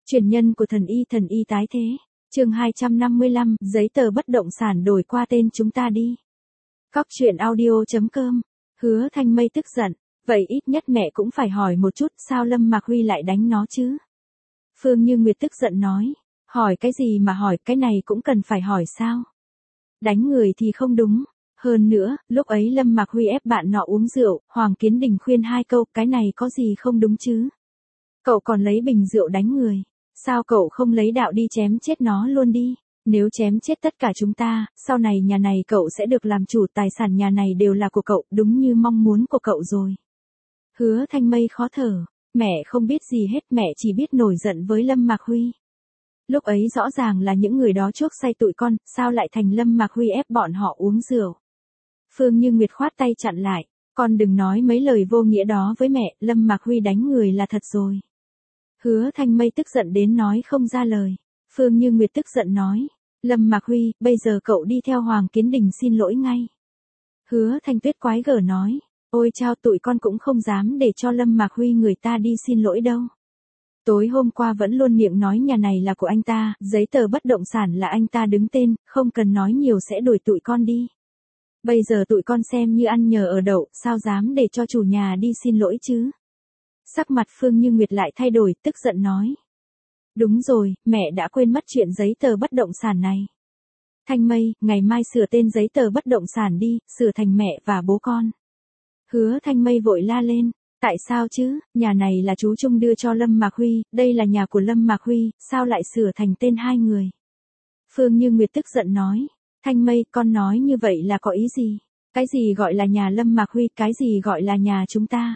Truyền nhân của thần y tái thế. Chương 255, giấy tờ bất động sản đổi qua tên chúng ta đi. Cóc truyện audio.com. Hứa Thanh Mây tức giận, vậy ít nhất mẹ cũng phải hỏi một chút sao Lâm Mạc Huy lại đánh nó chứ. Phương Như Nguyệt tức giận nói, hỏi cái gì mà hỏi, cái này cũng cần phải hỏi sao. Đánh người thì không đúng. Hơn nữa, lúc ấy Lâm Mạc Huy ép bạn nọ uống rượu, Hoàng Kiến Đình khuyên 2 câu, cái này có gì không đúng chứ. Cậu còn lấy bình rượu đánh người. Sao cậu không lấy đạo đi chém chết nó luôn đi? Nếu chém chết tất cả chúng ta, sau này nhà này cậu sẽ được làm chủ, tài sản nhà này đều là của cậu, đúng như mong muốn của cậu rồi. Hứa Thanh Mây khó thở, mẹ không biết gì hết, mẹ chỉ biết nổi giận với Lâm Mạc Huy. Lúc ấy rõ ràng là những người đó chuốc say tụi con, sao lại thành Lâm Mạc Huy ép bọn họ uống rượu. Phương Như Nguyệt khoát tay chặn lại, con đừng nói mấy lời vô nghĩa đó với mẹ, Lâm Mạc Huy đánh người là thật rồi. Hứa Thanh Mây tức giận đến nói không ra lời. Phương Như Nguyệt tức giận nói, Lâm Mạc Huy, bây giờ cậu đi theo Hoàng Kiến Đình xin lỗi ngay. Hứa Thanh Tuyết quái gở nói, ôi chao, tụi con cũng không dám để cho Lâm Mạc Huy người ta đi xin lỗi đâu. Tối hôm qua vẫn luôn miệng nói nhà này là của anh ta, giấy tờ bất động sản là anh ta đứng tên, không cần nói nhiều sẽ đuổi tụi con đi. Bây giờ tụi con xem như ăn nhờ ở đậu, sao dám để cho chủ nhà đi xin lỗi chứ. Sắc mặt Phương Như Nguyệt lại thay đổi, tức giận nói. Đúng rồi, mẹ đã quên mất chuyện giấy tờ bất động sản này. Thanh Mây, ngày mai sửa tên giấy tờ bất động sản đi, sửa thành mẹ và bố con. Hứa Thanh Mây vội la lên, tại sao chứ, nhà này là chú Trung đưa cho Lâm Mạc Huy, đây là nhà của Lâm Mạc Huy, sao lại sửa thành tên hai người. Phương Như Nguyệt tức giận nói, Thanh Mây, con nói như vậy là có ý gì? Cái gì gọi là nhà Lâm Mạc Huy, cái gì gọi là nhà chúng ta?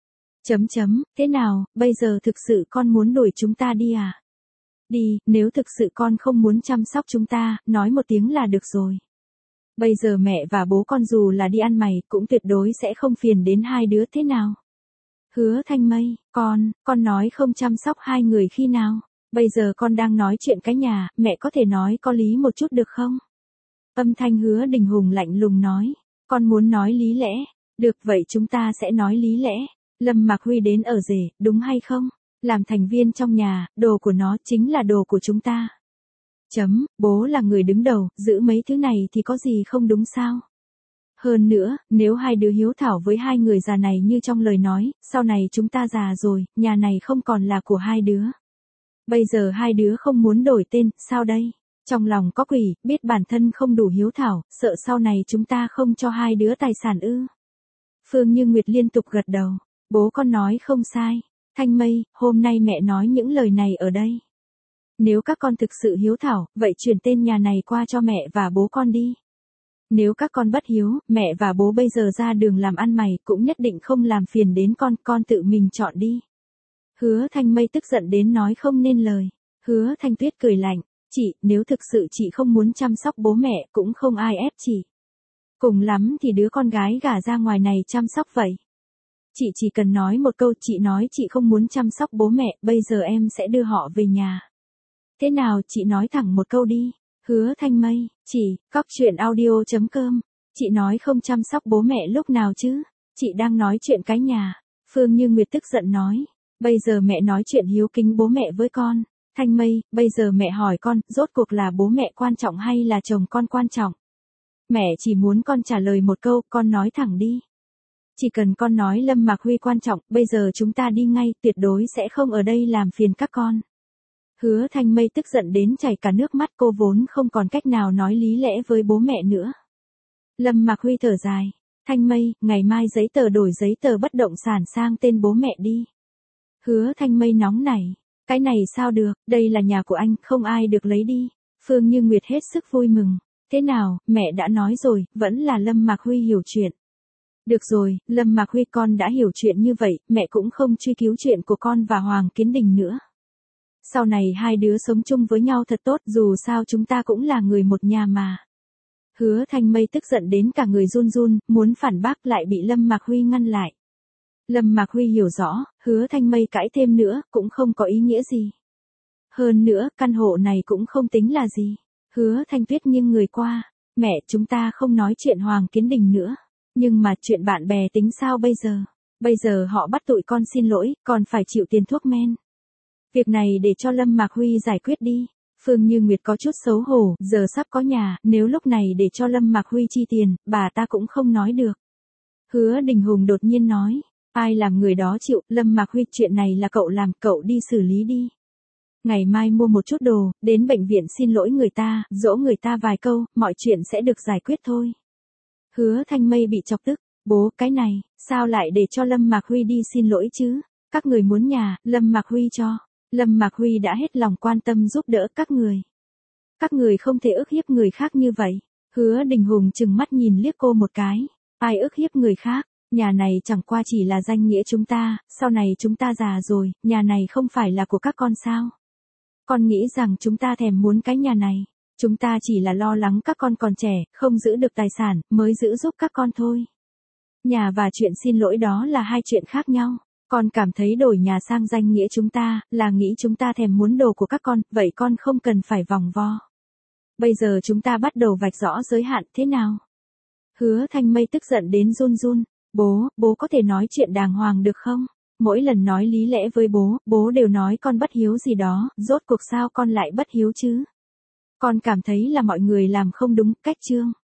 Thế nào, bây giờ thực sự con muốn đuổi chúng ta đi à? Đi, nếu thực sự con không muốn chăm sóc chúng ta, nói một tiếng là được rồi. Bây giờ mẹ và bố con dù là đi ăn mày, cũng tuyệt đối sẽ không phiền đến hai đứa thế nào. Hứa Thanh Mây, con nói không chăm sóc hai người khi nào? Bây giờ con đang nói chuyện cái nhà, mẹ có thể nói có lý một chút được không? Âm thanh Hứa Đình Hùng lạnh lùng nói, con muốn nói lý lẽ, được vậy chúng ta sẽ nói lý lẽ. Lâm Mạc Huy đến ở rể, đúng hay không? Làm thành viên trong nhà, đồ của nó chính là đồ của chúng ta. Bố là người đứng đầu, giữ mấy thứ này thì có gì không đúng sao? Hơn nữa, nếu hai đứa hiếu thảo với hai người già này như trong lời nói, sau này chúng ta già rồi, nhà này không còn là của hai đứa. Bây giờ hai đứa không muốn đổi tên, sao đây? Trong lòng có quỷ, biết bản thân không đủ hiếu thảo, sợ sau này chúng ta không cho hai đứa tài sản ư? Phương Như Nguyệt liên tục gật đầu. Bố con nói không sai. Thanh Mây, hôm nay mẹ nói những lời này ở đây. Nếu các con thực sự hiếu thảo, vậy chuyển tên nhà này qua cho mẹ và bố con đi. Nếu các con bất hiếu, mẹ và bố bây giờ ra đường làm ăn mày cũng nhất định không làm phiền đến con tự mình chọn đi. Hứa Thanh Mây tức giận đến nói không nên lời. Hứa Thanh Tuyết cười lạnh, chị, nếu thực sự chị không muốn chăm sóc bố mẹ cũng không ai ép chị. Cùng lắm thì đứa con gái gả ra ngoài này chăm sóc vậy. Chị chỉ cần nói một câu, chị nói chị không muốn chăm sóc bố mẹ, bây giờ em sẽ đưa họ về nhà. Thế nào, chị nói thẳng một câu đi. Hứa Thanh Mây, cóc truyện audio.com. Chị nói không chăm sóc bố mẹ lúc nào chứ? Chị đang nói chuyện cái nhà. Phương Như Nguyệt tức giận nói. Bây giờ mẹ nói chuyện hiếu kính bố mẹ với con. Thanh Mây, bây giờ mẹ hỏi con, rốt cuộc là bố mẹ quan trọng hay là chồng con quan trọng? Mẹ chỉ muốn con trả lời một câu, con nói thẳng đi. Chỉ cần con nói Lâm Mạc Huy quan trọng, bây giờ chúng ta đi ngay, tuyệt đối sẽ không ở đây làm phiền các con. Hứa Thanh Mây tức giận đến chảy cả nước mắt, cô vốn không còn cách nào nói lý lẽ với bố mẹ nữa. Lâm Mạc Huy thở dài, Thanh Mây, ngày mai giấy tờ đổi giấy tờ bất động sản sang tên bố mẹ đi. Hứa Thanh Mây nóng nảy, cái này sao được, đây là nhà của anh, không ai được lấy đi. Phương Như Nguyệt hết sức vui mừng, thế nào, mẹ đã nói rồi, vẫn là Lâm Mạc Huy hiểu chuyện. Được rồi, Lâm Mạc Huy, con đã hiểu chuyện như vậy, mẹ cũng không truy cứu chuyện của con và Hoàng Kiến Đình nữa. Sau này hai đứa sống chung với nhau thật tốt, dù sao chúng ta cũng là người một nhà mà. Hứa Thanh Mây tức giận đến cả người run run, muốn phản bác lại bị Lâm Mạc Huy ngăn lại. Lâm Mạc Huy hiểu rõ, Hứa Thanh Mây cãi thêm nữa, cũng không có ý nghĩa gì. Hơn nữa, căn hộ này cũng không tính là gì. Hứa Thanh Tuyết nghiêng người qua, mẹ, chúng ta không nói chuyện Hoàng Kiến Đình nữa. Nhưng mà chuyện bạn bè tính sao bây giờ? Bây giờ họ bắt tụi con xin lỗi, còn phải chịu tiền thuốc men. Việc này để cho Lâm Mạc Huy giải quyết đi. Phương Như Nguyệt có chút xấu hổ, giờ sắp có nhà, nếu lúc này để cho Lâm Mạc Huy chi tiền, bà ta cũng không nói được. Hứa Đình Hùng đột nhiên nói, ai làm người đó chịu, Lâm Mạc Huy, chuyện này là cậu làm, cậu đi xử lý đi. Ngày mai mua một chút đồ, đến bệnh viện xin lỗi người ta, dỗ người ta vài câu, mọi chuyện sẽ được giải quyết thôi. Hứa Thanh Mây bị chọc tức, bố, cái này, sao lại để cho Lâm Mạc Huy đi xin lỗi chứ? Các người muốn nhà, Lâm Mạc Huy cho. Lâm Mạc Huy đã hết lòng quan tâm giúp đỡ các người. Các người không thể ức hiếp người khác như vậy. Hứa Đình Hùng trừng mắt nhìn liếc cô một cái. Ai ức hiếp người khác? Nhà này chẳng qua chỉ là danh nghĩa chúng ta, sau này chúng ta già rồi, nhà này không phải là của các con sao? Con nghĩ rằng chúng ta thèm muốn cái nhà này. Chúng ta chỉ là lo lắng các con còn trẻ, không giữ được tài sản, mới giữ giúp các con thôi. Nhà và chuyện xin lỗi đó là hai chuyện khác nhau. Con cảm thấy đổi nhà sang danh nghĩa chúng ta, là nghĩ chúng ta thèm muốn đồ của các con, vậy con không cần phải vòng vo. Bây giờ chúng ta bắt đầu vạch rõ giới hạn, thế nào? Hứa Thanh Mây tức giận đến run run. Bố có thể nói chuyện đàng hoàng được không? Mỗi lần nói lý lẽ với bố đều nói con bất hiếu gì đó, rốt cuộc sao con lại bất hiếu chứ? Con cảm thấy là mọi người làm không đúng cách chương.